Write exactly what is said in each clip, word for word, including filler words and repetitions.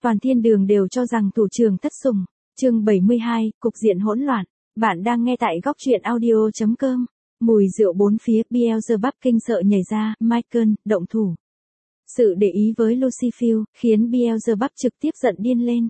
toàn thiên đường đều cho rằng thủ trưởng thất sủng. Chương bảy mươi hai, cục diện hỗn loạn. Bạn đang nghe tại góc truyện audio chấm com. Mùi rượu bốn phía, Beelzebub kinh sợ nhảy ra, Michael, động thủ. Sự để ý với Lucifer khiến Beelzebub trực tiếp giận điên lên.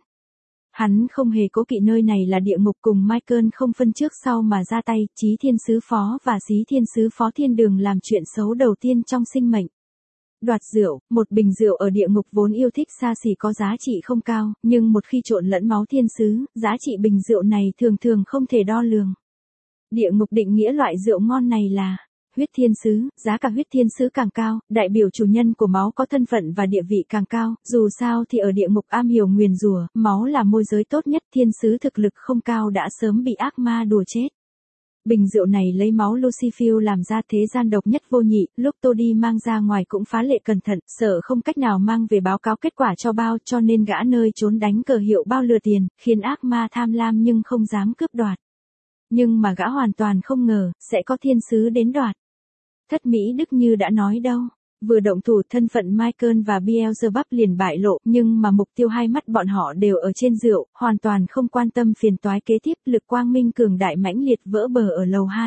Hắn không hề cố kỵ nơi này là địa ngục, cùng Michael không phân trước sau mà ra tay, Chí Thiên Sứ Phó và Xí Thiên Sứ Phó Thiên Đường làm chuyện xấu đầu tiên trong sinh mệnh. Đoạt rượu, một bình rượu ở địa ngục vốn yêu thích xa xỉ có giá trị không cao, nhưng một khi trộn lẫn máu thiên sứ, giá trị bình rượu này thường thường không thể đo lường. Địa ngục định nghĩa loại rượu ngon này là huyết thiên sứ, giá cả huyết thiên sứ càng cao, đại biểu chủ nhân của máu có thân phận và địa vị càng cao, dù sao thì ở địa ngục am hiểu nguyền rủa, máu là môi giới tốt nhất, thiên sứ thực lực không cao đã sớm bị ác ma đùa chết. Bình rượu này lấy máu Lucifer làm ra, thế gian độc nhất vô nhị, lúc Tody mang ra ngoài cũng phá lệ cẩn thận, sợ không cách nào mang về báo cáo kết quả cho Bao, cho nên gã nơi trốn đánh cờ hiệu Bao lừa tiền, khiến ác ma tham lam nhưng không dám cướp đoạt. Nhưng mà gã hoàn toàn không ngờ, sẽ có thiên sứ đến đoạt. Thất Mỹ Đức như đã nói đâu, vừa động thủ thân phận Michael và Beelzebub liền bại lộ, nhưng mà mục tiêu hai mắt bọn họ đều ở trên rượu, hoàn toàn không quan tâm phiền toái kế tiếp, lực quang minh cường đại mãnh liệt vỡ bờ ở lầu hai.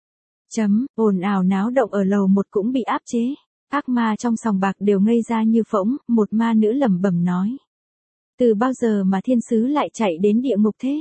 Chấm, ồn ào náo động ở lầu một cũng bị áp chế. Ác ma trong sòng bạc đều ngây ra như phỗng, một ma nữ lẩm bẩm nói. Từ bao giờ mà thiên sứ lại chạy đến địa ngục thế?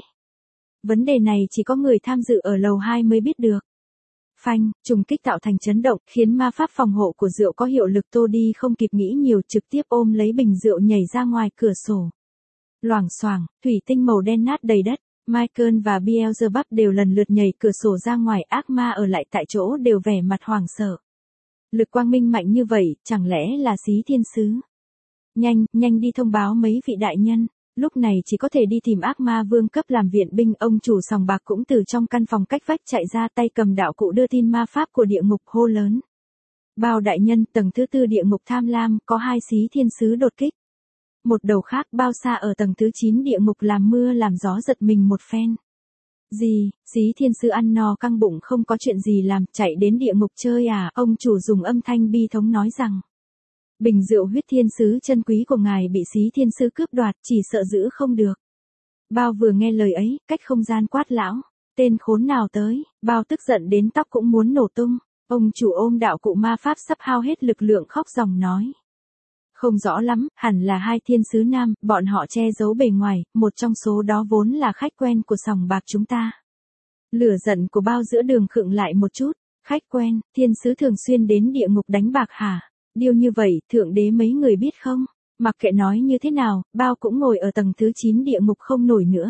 Vấn đề này chỉ có người tham dự ở lầu hai mới biết được. Phanh, trùng kích tạo thành chấn động, khiến ma pháp phòng hộ của rượu có hiệu lực, Tody không kịp nghĩ nhiều, trực tiếp ôm lấy bình rượu nhảy ra ngoài cửa sổ. Loảng xoảng, thủy tinh màu đen nát đầy đất, Michael và Beelzebub đều lần lượt nhảy cửa sổ ra ngoài, ác ma ở lại tại chỗ đều vẻ mặt hoảng sợ. Lực quang minh mạnh như vậy, chẳng lẽ là Xí Thiên Sứ? Nhanh, nhanh đi thông báo mấy vị đại nhân. Lúc này chỉ có thể đi tìm ác ma vương cấp làm viện binh, ông chủ sòng bạc cũng từ trong căn phòng cách vách chạy ra, tay cầm đạo cụ đưa tin ma pháp của địa ngục, hô lớn. Bao đại nhân, tầng thứ tư địa ngục tham lam, có hai Xí Thiên Sứ đột kích. Một đầu khác, Bao xa ở tầng thứ chín địa ngục làm mưa làm gió giật mình một phen. Gì, Xí Thiên Sứ ăn no căng bụng không có chuyện gì làm, chạy đến địa ngục chơi à, ông chủ dùng âm thanh bi thống nói rằng. Bình rượu huyết thiên sứ chân quý của ngài bị Xí Thiên Sứ cướp đoạt, chỉ sợ giữ không được. Bao vừa nghe lời ấy, cách không gian quát lão. Tên khốn nào tới, Bao tức giận đến tóc cũng muốn nổ tung. Ông chủ ôm đạo cụ ma pháp sắp hao hết lực lượng khóc ròng nói. Không rõ lắm, hẳn là hai thiên sứ nam, bọn họ che giấu bề ngoài, một trong số đó vốn là khách quen của sòng bạc chúng ta. Lửa giận của Bao giữa đường khựng lại một chút. Khách quen, thiên sứ thường xuyên đến địa ngục đánh bạc hả? Điều như vậy, thượng đế mấy người biết không? Mặc kệ nói như thế nào, Bao cũng ngồi ở tầng thứ chín địa ngục không nổi nữa.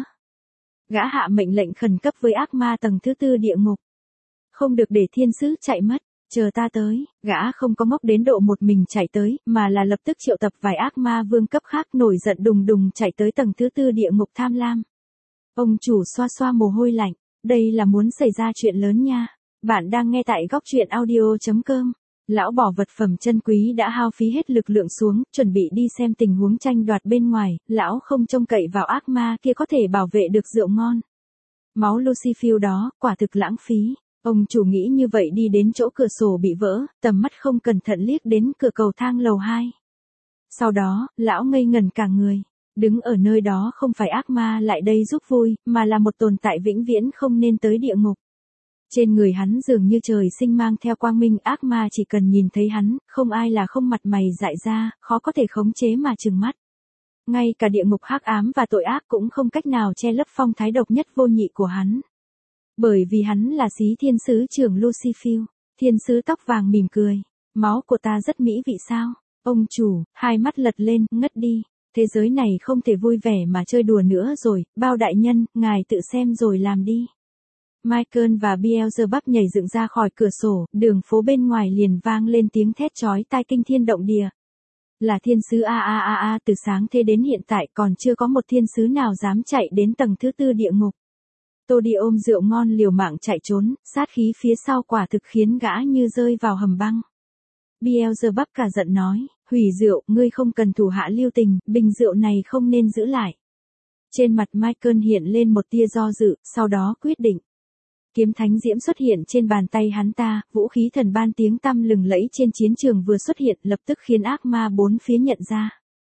Gã hạ mệnh lệnh khẩn cấp với ác ma tầng thứ tư địa ngục. Không được để thiên sứ chạy mất, chờ ta tới. Gã không có ngốc đến độ một mình chạy tới, mà là lập tức triệu tập vài ác ma vương cấp khác nổi giận đùng đùng chạy tới tầng thứ tư địa ngục tham lam. Ông chủ xoa xoa mồ hôi lạnh, đây là muốn xảy ra chuyện lớn nha. Bạn đang nghe tại góc truyện audio chấm com. Lão bỏ vật phẩm chân quý đã hao phí hết lực lượng xuống, chuẩn bị đi xem tình huống tranh đoạt bên ngoài, lão không trông cậy vào ác ma kia có thể bảo vệ được rượu ngon. Máu Lucifer đó, quả thực lãng phí. Ông chủ nghĩ như vậy đi đến chỗ cửa sổ bị vỡ, tầm mắt không cẩn thận liếc đến cửa cầu thang lầu hai. Sau đó, lão ngây ngẩn cả người. Đứng ở nơi đó không phải ác ma lại đây giúp vui, mà là một tồn tại vĩnh viễn không nên tới địa ngục. Trên người hắn dường như trời sinh mang theo quang minh, ác ma chỉ cần nhìn thấy hắn, không ai là không mặt mày dại ra, khó có thể khống chế mà trừng mắt. Ngay cả địa ngục hắc ám và tội ác cũng không cách nào che lấp phong thái độc nhất vô nhị của hắn. Bởi vì hắn là Xí Thiên Sứ trưởng Lucifer, thiên sứ tóc vàng mỉm cười. Máu của ta rất mỹ vị sao? Ông chủ, hai mắt lật lên, ngất đi. Thế giới này không thể vui vẻ mà chơi đùa nữa rồi, Bao đại nhân, ngài tự xem rồi làm đi. Michael và Beelzebub nhảy dựng ra khỏi cửa sổ, đường phố bên ngoài liền vang lên tiếng thét chói tai kinh thiên động địa. Là thiên sứ a a a a, từ sáng thế đến hiện tại còn chưa có một thiên sứ nào dám chạy đến tầng thứ tư địa ngục. Tody ôm rượu ngon liều mạng chạy trốn, sát khí phía sau quả thực khiến gã như rơi vào hầm băng. Beelzebub cả giận nói, hủy rượu, ngươi không cần thủ hạ lưu tình, bình rượu này không nên giữ lại. Trên mặt Michael hiện lên một tia do dự, sau đó quyết định. Kiếm thánh diễm xuất hiện trên bàn tay hắn ta, vũ khí thần ban tiếng tăm lừng lẫy trên chiến trường vừa xuất hiện lập tức khiến ác ma bốn phía nhận ra.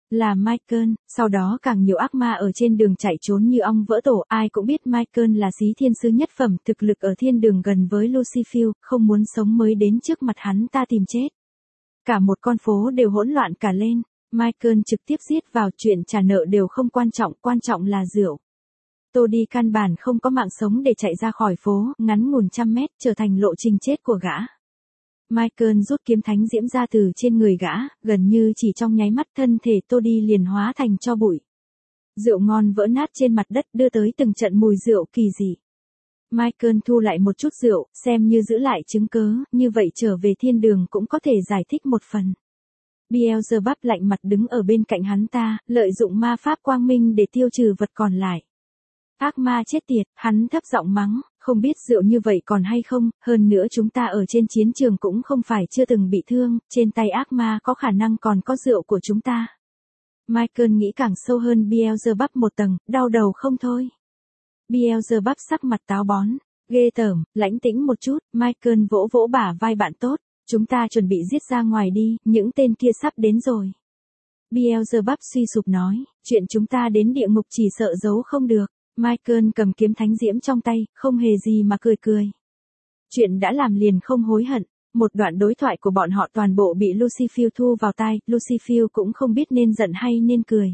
Là Michael, sau đó càng nhiều ác ma ở trên đường chạy trốn như ong vỡ tổ, ai cũng biết Michael là xí thiên sứ nhất phẩm, thực lực ở thiên đường gần với Lucifer, không muốn sống mới đến trước mặt hắn ta tìm chết. Cả một con phố đều hỗn loạn cả lên, Michael trực tiếp giết vào, chuyện trả nợ đều không quan trọng, quan trọng là rượu. Toddy căn bản không có mạng sống để chạy ra khỏi phố, ngắn ngủn trăm mét, trở thành lộ trình chết của gã. Michael rút kiếm thánh diễm ra từ trên người gã, gần như chỉ trong nháy mắt thân thể Toddy liền hóa thành tro bụi. Rượu ngon vỡ nát trên mặt đất đưa tới từng trận mùi rượu kỳ dị. Michael thu lại một chút rượu, xem như giữ lại chứng cớ, như vậy trở về thiên đường cũng có thể giải thích một phần. Beelzebub lạnh mặt đứng ở bên cạnh hắn ta, lợi dụng ma pháp quang minh để tiêu trừ vật còn lại. Ác ma chết tiệt, hắn thấp giọng mắng, không biết rượu như vậy còn hay không, hơn nữa chúng ta ở trên chiến trường cũng không phải chưa từng bị thương, trên tay ác ma có khả năng còn có rượu của chúng ta. Michael nghĩ càng sâu hơn Beelzebub một tầng, đau đầu không thôi. Beelzebub sắc mặt táo bón, ghê tởm, lãnh tĩnh một chút, Michael vỗ vỗ bả vai bạn tốt, chúng ta chuẩn bị giết ra ngoài đi, những tên kia sắp đến rồi. Beelzebub suy sụp nói, chuyện chúng ta đến địa ngục chỉ sợ giấu không được. Michael cầm kiếm thánh diễm trong tay, không hề gì mà cười cười. Chuyện đã làm liền không hối hận, một đoạn đối thoại của bọn họ toàn bộ bị Lucifer thu vào tai, Lucifer cũng không biết nên giận hay nên cười.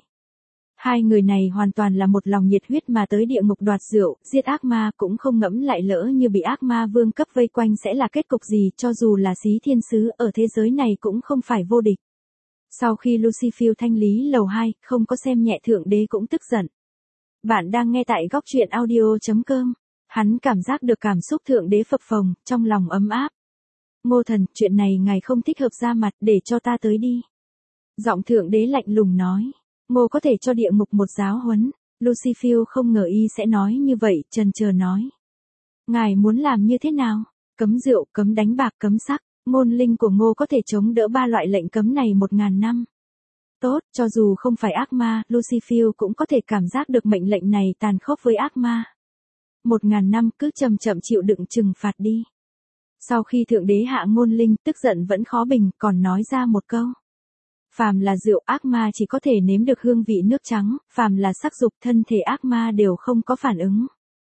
Hai người này hoàn toàn là một lòng nhiệt huyết mà tới địa ngục đoạt rượu, giết ác ma cũng không ngẫm lại lỡ như bị ác ma vương cấp vây quanh sẽ là kết cục gì, cho dù là xí thiên sứ ở thế giới này cũng không phải vô địch. Sau khi Lucifer thanh lý lầu hai, không có xem nhẹ thượng đế cũng tức giận. Bạn đang nghe tại góc truyện audio chấm com. Hắn cảm giác được cảm xúc thượng đế phập phồng, trong lòng ấm áp. Ngô thần, chuyện này ngài không thích hợp ra mặt, để cho ta tới đi. Giọng thượng đế lạnh lùng nói. Ngô có thể cho địa ngục một giáo huấn. Lucifer không ngờ y sẽ nói như vậy, chần chờ nói. Ngài muốn làm như thế nào? Cấm rượu, cấm đánh bạc, cấm sắc. Ngôn linh của Ngô có thể chống đỡ ba loại lệnh cấm này một ngàn năm. Tốt, cho dù không phải ác ma, Lucifer cũng có thể cảm giác được mệnh lệnh này tàn khốc với ác ma. Một ngàn năm cứ chậm chậm chịu đựng trừng phạt đi. Sau khi thượng đế hạ ngôn linh, tức giận vẫn khó bình, còn nói ra một câu. Phàm là rượu, ác ma chỉ có thể nếm được hương vị nước trắng, phàm là sắc dục, thân thể ác ma đều không có phản ứng.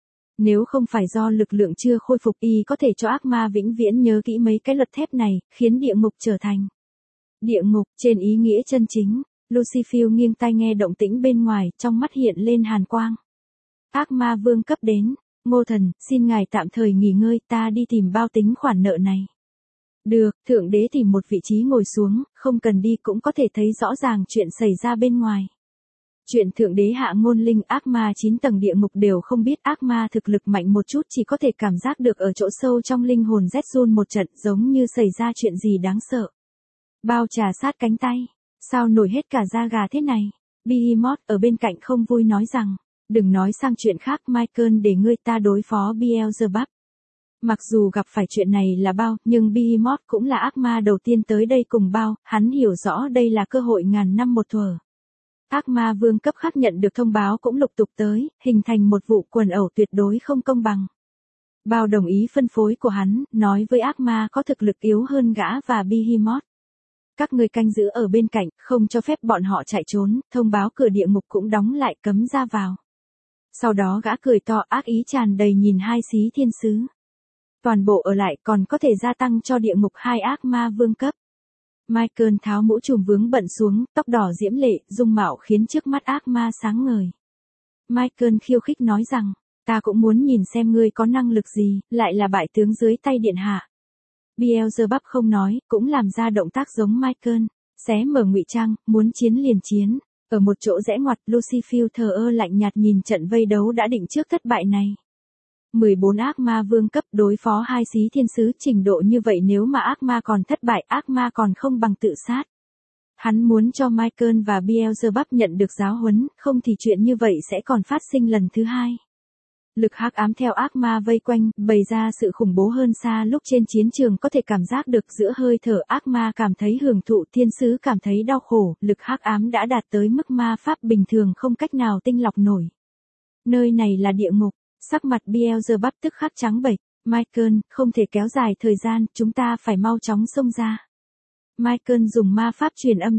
Nếu không phải do lực lượng chưa khôi phục, y có thể cho ác ma vĩnh viễn nhớ kỹ mấy cái luật thép này, khiến địa ngục trở thành địa ngục, trên ý nghĩa chân chính. Lucifer nghiêng tai nghe động tĩnh bên ngoài, trong mắt hiện lên hàn quang. Ác ma vương cấp đến, Ngô thần, xin ngài tạm thời nghỉ ngơi, ta đi tìm bao tính khoản nợ này. Được, thượng đế tìm một vị trí ngồi xuống, không cần đi cũng có thể thấy rõ ràng chuyện xảy ra bên ngoài. Chuyện thượng đế hạ ngôn linh, ác ma chín tầng địa ngục đều không biết, ác ma thực lực mạnh một chút chỉ có thể cảm giác được ở chỗ sâu trong linh hồn rét run một trận, giống như xảy ra chuyện gì đáng sợ. Bao trà sát cánh tay. Sao nổi hết cả da gà thế này? Behemoth ở bên cạnh không vui nói rằng, đừng nói sang chuyện khác, Michael, để ngươi ta đối phó Beelzebub. Mặc dù gặp phải chuyện này là Bao, nhưng Behemoth cũng là ác ma đầu tiên tới đây cùng Bao, hắn hiểu rõ đây là cơ hội ngàn năm một thuở. Ác ma vương cấp khác nhận được thông báo cũng lục tục tới, hình thành một vụ quần ẩu tuyệt đối không công bằng. Bao đồng ý phân phối của hắn, nói với ác ma có thực lực yếu hơn gã và Behemoth. Các người canh giữ ở bên cạnh, không cho phép bọn họ chạy trốn, thông báo cửa địa ngục cũng đóng lại, cấm ra vào. Sau đó gã cười to, ác ý tràn đầy nhìn hai xí thiên sứ. Toàn bộ ở lại, còn có thể gia tăng cho địa ngục hai ác ma vương cấp. Michael tháo mũ trùm vướng bận xuống, tóc đỏ diễm lệ, dung mạo khiến trước mắt ác ma sáng ngời. Michael khiêu khích nói rằng, ta cũng muốn nhìn xem ngươi có năng lực gì, lại là bại tướng dưới tay điện hạ. Beelzebub không nói, cũng làm ra động tác giống Michael, xé mở ngụy trang, muốn chiến liền chiến. Ở một chỗ rẽ ngoặt, Lucifer thờ ơ lạnh nhạt nhìn trận vây đấu đã định trước thất bại này. mười bốn ác ma vương cấp đối phó hai xí thiên sứ, trình độ như vậy nếu mà ác ma còn thất bại, ác ma còn không bằng tự sát. Hắn muốn cho Michael và Beelzebub nhận được giáo huấn, không thì chuyện như vậy sẽ còn phát sinh lần thứ hai. Lực hắc ám theo ác ma vây quanh, bày ra sự khủng bố hơn xa lúc trên chiến trường, có thể cảm giác được giữa hơi thở ác ma cảm thấy hưởng thụ, thiên sứ cảm thấy đau khổ, lực hắc ám đã đạt tới mức ma pháp bình thường không cách nào tinh lọc nổi. Nơi này là địa ngục, sắc mặt Beelzebub tức khắc trắng bệch, Michael, không thể kéo dài thời gian, chúng ta phải mau chóng xông ra. Michael dùng ma pháp truyền âm đáp,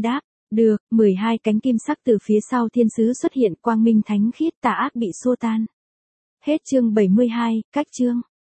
Được, mười hai cánh kim sắc từ phía sau thiên sứ xuất hiện, quang minh thánh khiết, tà ác bị xua tan. Hết chương bảy mươi hai, cách chương.